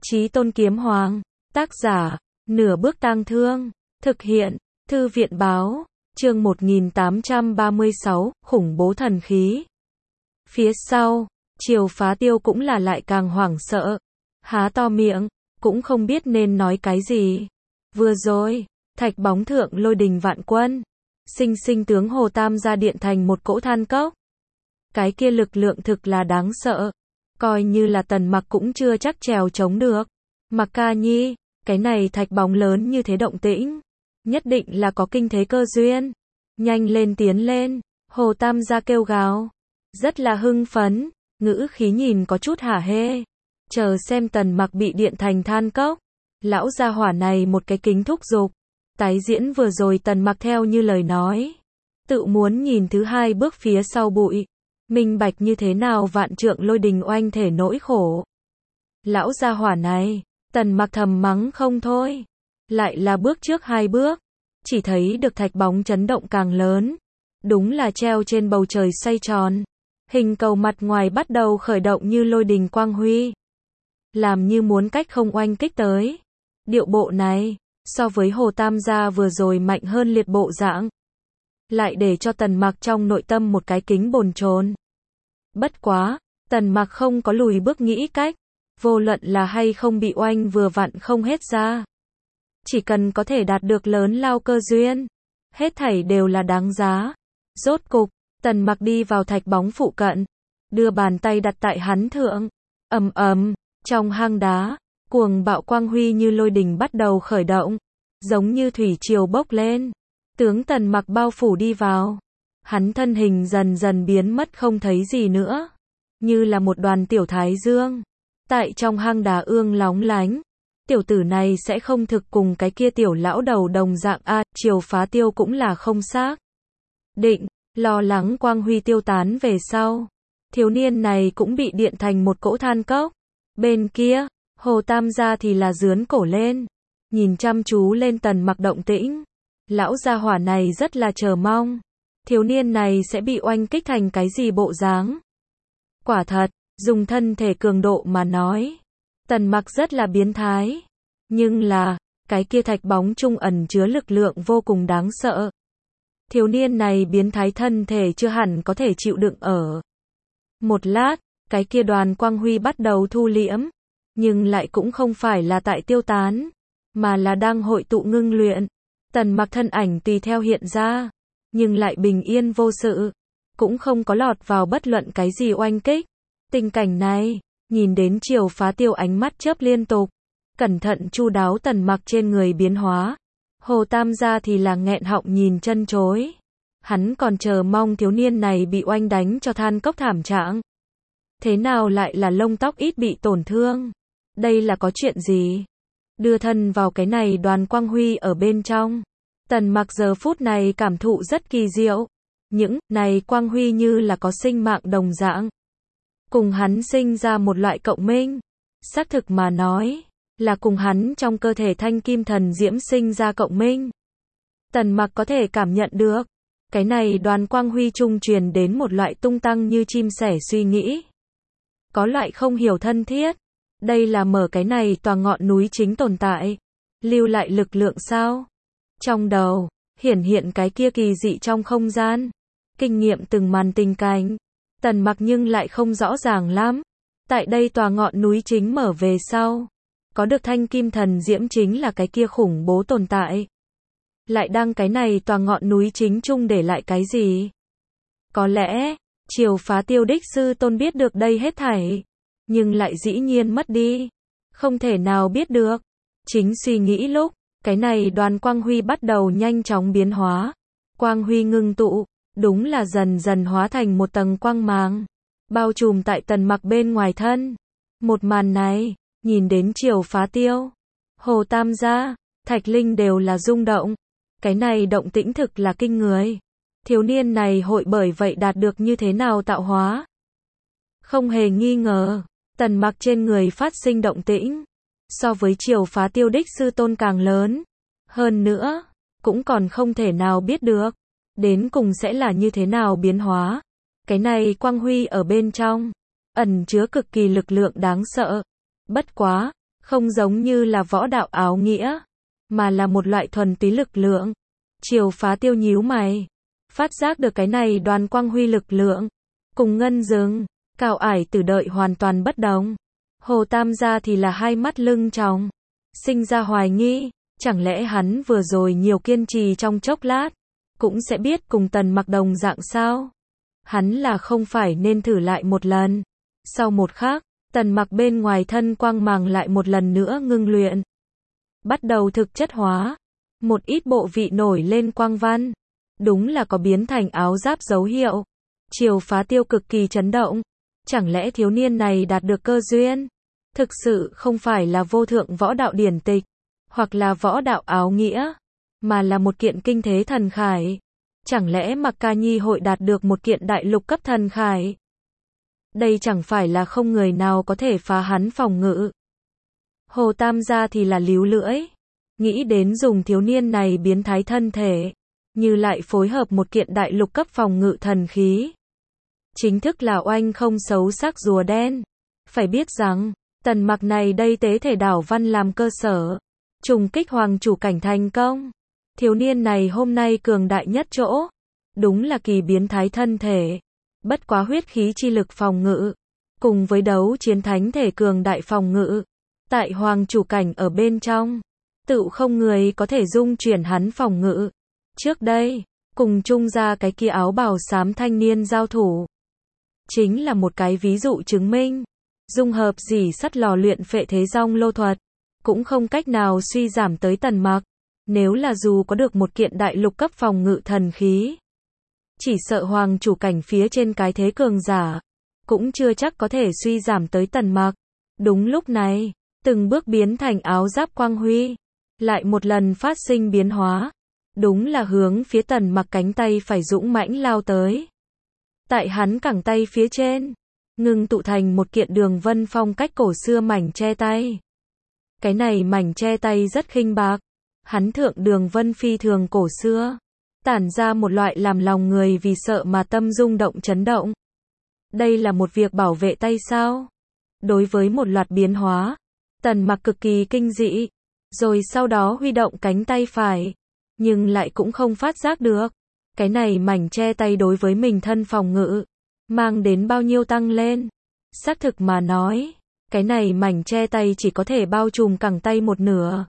Chí Tôn Kiếm Hoàng, tác giả, Nửa Bước Tang Thương, thực hiện, Thư viện Báo, chương 1836, khủng bố thần khí. Phía sau, Triều Phá Tiêu cũng là lại càng hoảng sợ, há to miệng, cũng không biết nên nói cái gì. Vừa rồi, thạch bóng thượng lôi đình vạn quân, sinh sinh tướng Hồ Tam gia điện thành một cỗ than cốc. Cái kia lực lượng thực là đáng sợ, coi như là Tần Mặc cũng chưa chắc trèo chống được. Mặc ca nhi, cái này thạch bóng lớn như thế động tĩnh, nhất định là có kinh thế cơ duyên. Nhanh lên tiến lên, Hồ Tam gia kêu gào, rất là hưng phấn, ngữ khí nhìn có chút hả hê. Chờ xem Tần Mặc bị điện thành than cốc. Lão gia hỏa này một cái kính thúc giục. Tái diễn vừa rồi Tần Mặc theo như lời nói. Tự muốn nhìn thứ hai bước phía sau bụi. Minh bạch như thế nào vạn trượng lôi đình oanh thể nỗi khổ. Lão gia hỏa này, Tần Mặc thầm mắng không thôi. Lại là bước trước hai bước. Chỉ thấy được thạch bóng chấn động càng lớn. Đúng là treo trên bầu trời xoay tròn. Hình cầu mặt ngoài bắt đầu khởi động như lôi đình quang huy. Làm như muốn cách không oanh kích tới. Điệu bộ này, so với Hồ Tam gia vừa rồi mạnh hơn liệt bộ dạng. Lại để cho Tần Mặc trong nội tâm một cái kính bồn chồn. Bất quá, Tần Mặc không có lùi bước nghĩ cách. Vô luận là hay không bị oanh vừa vặn không hết ra. Chỉ cần có thể đạt được lớn lao cơ duyên. Hết thảy đều là đáng giá. Rốt cục, Tần Mặc đi vào thạch bóng phụ cận. Đưa bàn tay đặt tại hắn thượng. Ầm ầm, trong hang đá, cuồng bạo quang huy như lôi đình bắt đầu khởi động. Giống như thủy triều bốc lên. Tướng Tần Mặc bao phủ đi vào. Hắn thân hình dần dần biến mất không thấy gì nữa. Như là một đoàn tiểu thái dương. Tại trong hang đá ương lóng lánh. Tiểu tử này sẽ không thực cùng cái kia tiểu lão đầu đồng dạng a. Triều Phá Tiêu cũng là không xác định, lo lắng quang huy tiêu tán về sau. Thiếu niên này cũng bị điện thành một cỗ than cốc. Bên kia, Hồ Tam gia thì là giướn cổ lên. Nhìn chăm chú lên Tần Mặc động tĩnh. Lão gia hỏa này rất là chờ mong. Thiếu niên này sẽ bị oanh kích thành cái gì bộ dáng. Quả thật, dùng thân thể cường độ mà nói. Tần Mặc rất là biến thái. Nhưng là, cái kia thạch bóng trung ẩn chứa lực lượng vô cùng đáng sợ. Thiếu niên này biến thái thân thể chưa hẳn có thể chịu đựng ở. Một lát, cái kia đoàn quang huy bắt đầu thu liễm. Nhưng lại cũng không phải là tại tiêu tán. Mà là đang hội tụ ngưng luyện. Tần Mặc thân ảnh tùy theo hiện ra. Nhưng lại bình yên vô sự. Cũng không có lọt vào bất luận cái gì oanh kích. Tình cảnh này, nhìn đến Triều Phá Tiêu ánh mắt chớp liên tục. Cẩn thận chu đáo Tần Mặc trên người biến hóa. Hồ Tam gia thì là nghẹn họng nhìn chân chối. Hắn còn chờ mong thiếu niên này bị oanh đánh cho than cốc thảm trạng. Thế nào lại là lông tóc ít bị tổn thương? Đây là có chuyện gì? Đưa thân vào cái này đoàn quang huy ở bên trong. Tần Mặc giờ phút này cảm thụ rất kỳ diệu. Những này quang huy như là có sinh mạng đồng dạng. Cùng hắn sinh ra một loại cộng minh. Xác thực mà nói, là cùng hắn trong cơ thể thanh kim thần diễm sinh ra cộng minh. Tần Mặc có thể cảm nhận được. Cái này đoàn quang huy trung truyền đến một loại tung tăng như chim sẻ suy nghĩ. Có loại không hiểu thân thiết. Đây là mở cái này tòa ngọn núi chính tồn tại. Lưu lại lực lượng sao? Trong đầu, hiển hiện cái kia kỳ dị trong không gian. Kinh nghiệm từng màn tình cảnh. Tần Mặc nhưng lại không rõ ràng lắm. Tại đây tòa ngọn núi chính mở về sau. Có được thanh kim thần diễm chính là cái kia khủng bố tồn tại. Lại đăng cái này tòa ngọn núi chính chung để lại cái gì? Có lẽ, Triều Phá Tiêu đích sư tôn biết được đây hết thảy. Nhưng lại dĩ nhiên mất đi. Không thể nào biết được. Chính suy nghĩ lúc, cái này đoàn quang huy bắt đầu nhanh chóng biến hóa. Quang huy ngưng tụ, đúng là dần dần hóa thành một tầng quang màng. Bao trùm tại Tần Mặc bên ngoài thân. Một màn này, nhìn đến Triều Phá Tiêu, Hồ Tam gia, Thạch Linh đều là rung động. Cái này động tĩnh thực là kinh người. Thiếu niên này hội bởi vậy đạt được như thế nào tạo hóa? Không hề nghi ngờ, Tần Mặc trên người phát sinh động tĩnh. So với Triều Phá Tiêu đích sư tôn càng lớn. Hơn nữa, cũng còn không thể nào biết được. Đến cùng sẽ là như thế nào biến hóa. Cái này quang huy ở bên trong. Ẩn chứa cực kỳ lực lượng đáng sợ. Bất quá, Không giống như là võ đạo áo nghĩa, mà là một loại thuần túy lực lượng. Triều Phá Tiêu nhíu mày, phát giác được cái này Đoàn Quang Huy lực lượng, cùng Ngân Dừng, Cao Ải Tử đợi hoàn toàn bất đồng. Hồ Tam gia thì là hai mắt lưng tròng, sinh ra hoài nghi, chẳng lẽ hắn vừa rồi nhiều kiên trì trong chốc lát, cũng sẽ biết cùng Tần Mặc đồng dạng sao? Hắn là không phải nên thử lại một lần. Sau một khắc, Tần Mặc bên ngoài thân quang màng lại một lần nữa ngưng luyện, bắt đầu thực chất hóa, một ít bộ vị nổi lên quang văn, đúng là có biến thành áo giáp dấu hiệu. Triều Phá Tiêu cực kỳ chấn động, chẳng lẽ thiếu niên này đạt được cơ duyên, thực sự không phải là vô thượng võ đạo điển tịch, hoặc là võ đạo áo nghĩa, mà là một kiện kinh thế thần khải. Chẳng lẽ Mặc Ca Nhi hội đạt được một kiện đại lục cấp thần khải? Đây chẳng phải là không người nào có thể phá hắn phòng ngự. Hồ Tam gia thì là líu lưỡi, nghĩ đến dùng thiếu niên này biến thái thân thể, như lại phối hợp một kiện đại lục cấp phòng ngự thần khí. Chính thức là oanh không xấu sắc rùa đen. Phải biết rằng, Tần Mặc này đây tế thể đảo văn làm cơ sở, trùng kích hoàng chủ cảnh thành công. Thiếu niên này hôm nay cường đại nhất chỗ, đúng là kỳ biến thái thân thể, bất quá huyết khí chi lực phòng ngự, cùng với đấu chiến thánh thể cường đại phòng ngự, tại hoàng chủ cảnh ở bên trong, tự không người có thể dung chuyển hắn phòng ngự. Trước đây, cùng chung ra cái kia áo bào xám thanh niên giao thủ, chính là một cái ví dụ chứng minh, dung hợp dỉ sắt lò luyện phệ thế rong lô thuật, cũng không cách nào suy giảm tới Tần Mặc. Nếu là dù có được một kiện đại lục cấp phòng ngự thần khí, chỉ sợ hoàng chủ cảnh phía trên cái thế cường giả, cũng chưa chắc có thể suy giảm tới Tần Mặc. Đúng lúc này, từng bước biến thành áo giáp quang huy, lại một lần phát sinh biến hóa, đúng là hướng phía Tần Mặc cánh tay phải dũng mãnh lao tới. Tại hắn cẳng tay phía trên, ngưng tụ thành một kiện đường vân phong cách cổ xưa mảnh che tay. Cái này mảnh che tay rất khinh bạc, hắn thượng đường vân phi thường cổ xưa, tản ra một loại làm lòng người vì sợ mà tâm rung động chấn động. Đây là một việc bảo vệ tay sao? Đối với một loạt biến hóa, Tần Mặc cực kỳ kinh dị, rồi sau đó huy động cánh tay phải, nhưng lại cũng không phát giác được cái này mảnh che tay đối với mình thân phòng ngự mang đến bao nhiêu tăng lên. Xác thực mà nói, cái này mảnh che tay chỉ có thể bao trùm cẳng tay một nửa,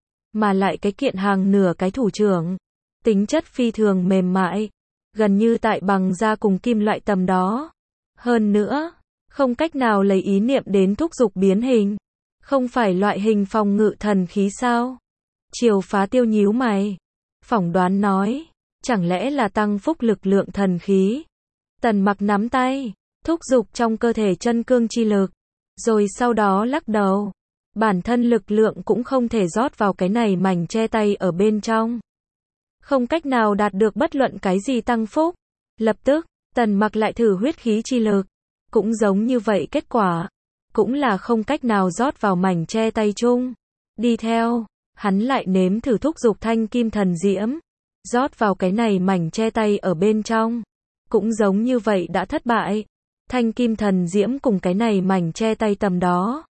mà lại cái kiện hàng nửa cái thủ trưởng, tính chất phi thường mềm mại, gần như tại bằng da cùng kim loại tầm đó. Hơn nữa, không cách nào lấy ý niệm đến thúc giục biến hình, không phải loại hình phòng ngự thần khí sao? Triều Phá Tiêu nhíu mày, phỏng đoán nói, chẳng lẽ là tăng phúc lực lượng thần khí? Tần Mặc nắm tay, thúc giục trong cơ thể chân cương chi lực, rồi sau đó lắc đầu. Bản thân lực lượng cũng không thể rót vào cái này mảnh che tay ở bên trong, không cách nào đạt được bất luận cái gì tăng phúc. Lập tức, Tần Mặc lại thử huyết khí chi lực, cũng giống như vậy, kết quả cũng là không cách nào rót vào mảnh che tay chung. Đi theo, hắn lại nếm thử thúc giục thanh kim thần diễm, rót vào cái này mảnh che tay ở bên trong, cũng giống như vậy đã thất bại. Thanh kim thần diễm cùng cái này mảnh che tay tầm đó,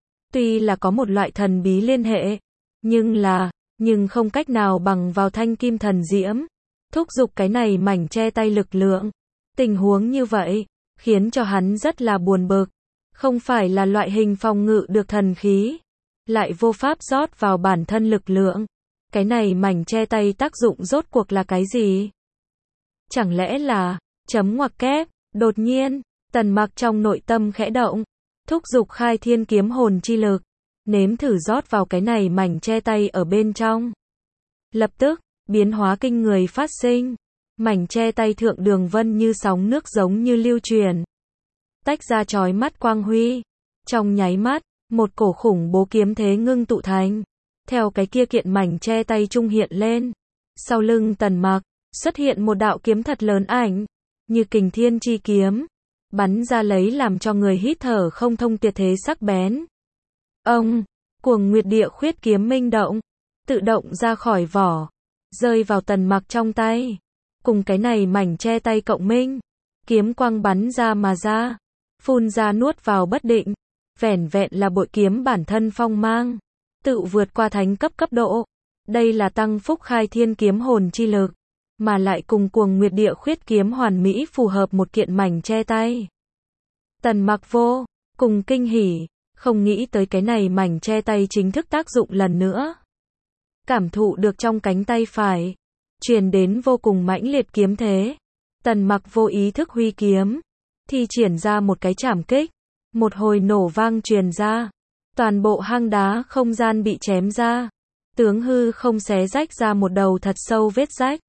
tuy là có một loại thần bí liên hệ, nhưng không cách nào bằng vào thanh kim thần diễm, thúc giục cái này mảnh che tay lực lượng. Tình huống như vậy, khiến cho hắn rất là buồn bực, không phải là loại hình phòng ngự được thần khí, lại vô pháp rót vào bản thân lực lượng. Cái này mảnh che tay tác dụng rốt cuộc là cái gì? Chẳng lẽ là, chấm ngoặc kép, đột nhiên, Tần Mặc trong nội tâm khẽ động, thúc giục khai thiên kiếm hồn chi lực, nếm thử rót vào cái này mảnh che tay ở bên trong. Lập tức, biến hóa kinh người phát sinh, mảnh che tay thượng đường vân như sóng nước giống như lưu truyền, tách ra chói mắt quang huy. Trong nháy mắt, một cổ khủng bố kiếm thế ngưng tụ thành, theo cái kia kiện mảnh che tay trung hiện lên. Sau lưng Tần Mặc, xuất hiện một đạo kiếm thật lớn ảnh, như kình thiên chi kiếm, bắn ra lấy làm cho người hít thở không thông tuyệt thế sắc bén. Ông, cuồng nguyệt địa khuyết kiếm minh động, tự động ra khỏi vỏ, rơi vào Tần Mặc trong tay. Cùng cái này mảnh che tay cộng minh, kiếm quang bắn ra mà ra, phun ra nuốt vào bất định, vẻn vẹn là bội kiếm bản thân phong mang, tự vượt qua thánh cấp độ. Đây là tăng phúc khai thiên kiếm hồn chi lực, mà lại cùng Cuồng Nguyệt Địa Khuyết kiếm hoàn mỹ phù hợp một kiện mảnh che tay. Tần Mặc vô cùng kinh hỉ, không nghĩ tới cái này mảnh che tay chính thức tác dụng lần nữa. Cảm thụ được trong cánh tay phải truyền đến vô cùng mãnh liệt kiếm thế, Tần Mặc vô ý thức huy kiếm, thi triển ra một cái trảm kích, một hồi nổ vang truyền ra, toàn bộ hang đá không gian bị chém ra, tướng hư không xé rách ra một đầu thật sâu vết rách.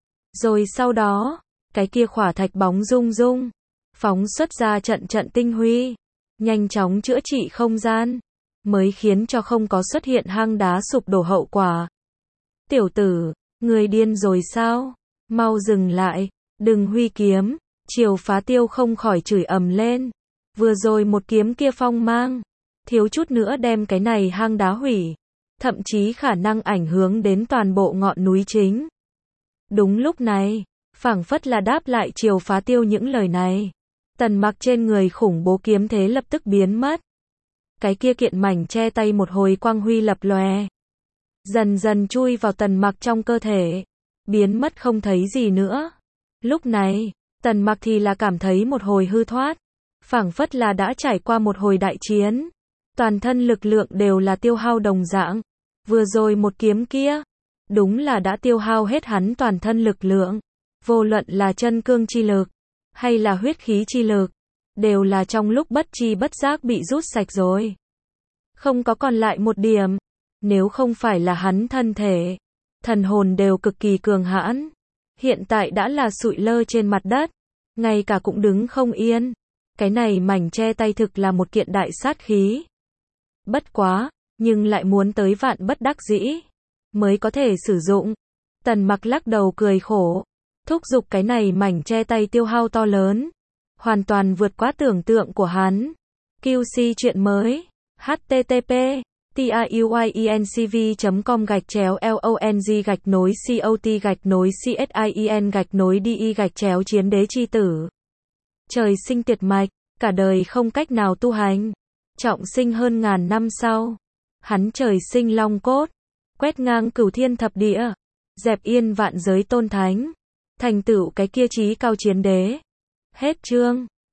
Rồi sau đó, cái kia khỏa thạch bóng rung rung, phóng xuất ra trận trận tinh huy, nhanh chóng chữa trị không gian, mới khiến cho không có xuất hiện hang đá sụp đổ hậu quả. Tiểu tử, người điên rồi sao? Mau dừng lại, đừng huy kiếm. Triều Phá Tiêu không khỏi chửi ầm lên. Vừa rồi một kiếm kia phong mang, thiếu chút nữa đem cái này hang đá hủy, thậm chí khả năng ảnh hưởng đến toàn bộ ngọn núi chính. Đúng lúc này, phảng phất là đáp lại Triều Phá Tiêu những lời này, Tần Mặc trên người khủng bố kiếm thế lập tức biến mất. Cái kia kiện mảnh che tay một hồi quang huy lập lòe, dần dần chui vào Tần Mặc trong cơ thể, biến mất không thấy gì nữa. Lúc này, Tần Mặc thì là cảm thấy một hồi hư thoát, phảng phất là đã trải qua một hồi đại chiến, toàn thân lực lượng đều là tiêu hao đồng dạng. Vừa rồi một kiếm kia, đúng là đã tiêu hao hết hắn toàn thân lực lượng, vô luận là chân cương chi lực, hay là huyết khí chi lực, đều là trong lúc bất chi bất giác bị rút sạch rồi. Không có còn lại một điểm, nếu không phải là hắn thân thể, thần hồn đều cực kỳ cường hãn, hiện tại đã là sụi lơ trên mặt đất, ngay cả cũng đứng không yên. Cái này mảnh che tay thực là một kiện đại sát khí. Bất quá, nhưng lại muốn tới vạn bất đắc dĩ mới có thể sử dụng. Tần Mặc lắc đầu cười khổ, thúc giục cái này mảnh che tay tiêu hao to lớn, hoàn toàn vượt quá tưởng tượng của hắn. QC chuyện mới, http://tiuyensv.com/long-cot-csit-cien-de chiến đế chi tử. Trời sinh tuyệt mạch, cả đời không cách nào tu hành, trọng sinh hơn ngàn năm sau, hắn trời sinh long cốt, quét ngang cửu thiên thập địa, dẹp yên vạn giới tôn thánh, thành tựu cái kia chí cao chiến đế. Hết chương.